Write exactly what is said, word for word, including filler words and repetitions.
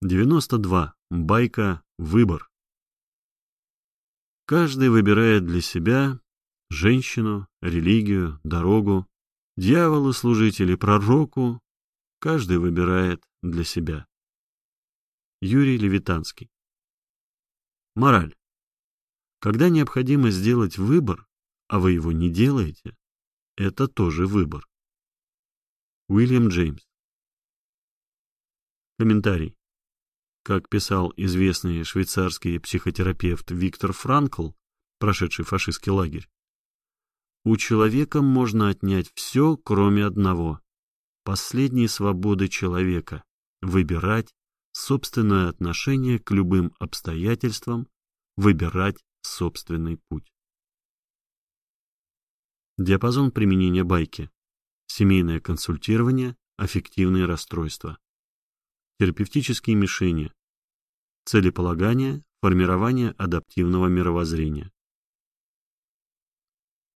девяносто два. Байка «Выбор». Каждый выбирает для себя женщину, религию, дорогу, дьяволу служить или пророку. Каждый выбирает для себя. Юрий Левитанский. Мораль. Когда необходимо сделать выбор, а вы его не делаете, это тоже выбор. Уильям Джеймс. Комментарий. Как писал известный швейцарский психотерапевт Виктор Франкл, прошедший фашистский лагерь, у человека можно отнять все, кроме одного – последней свободы человека – выбирать собственное отношение к любым обстоятельствам, выбирать собственный путь. Диапазон применения байки. Семейное консультирование, аффективные расстройства. Терапевтические мишени. Целеполагание, формирование адаптивного мировоззрения.